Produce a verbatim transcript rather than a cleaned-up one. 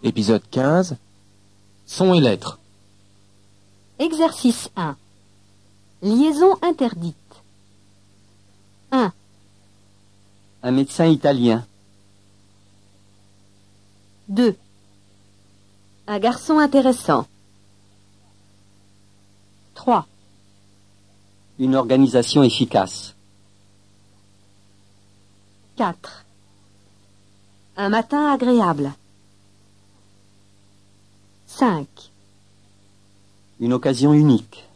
Épisode quinze. Sons et lettres. Exercice un. Liaison interdite. un. Un médecin italien. deux. Un garçon intéressant. trois. Une organisation efficace. quatre. Un matin agréable. cinq. Une occasion unique.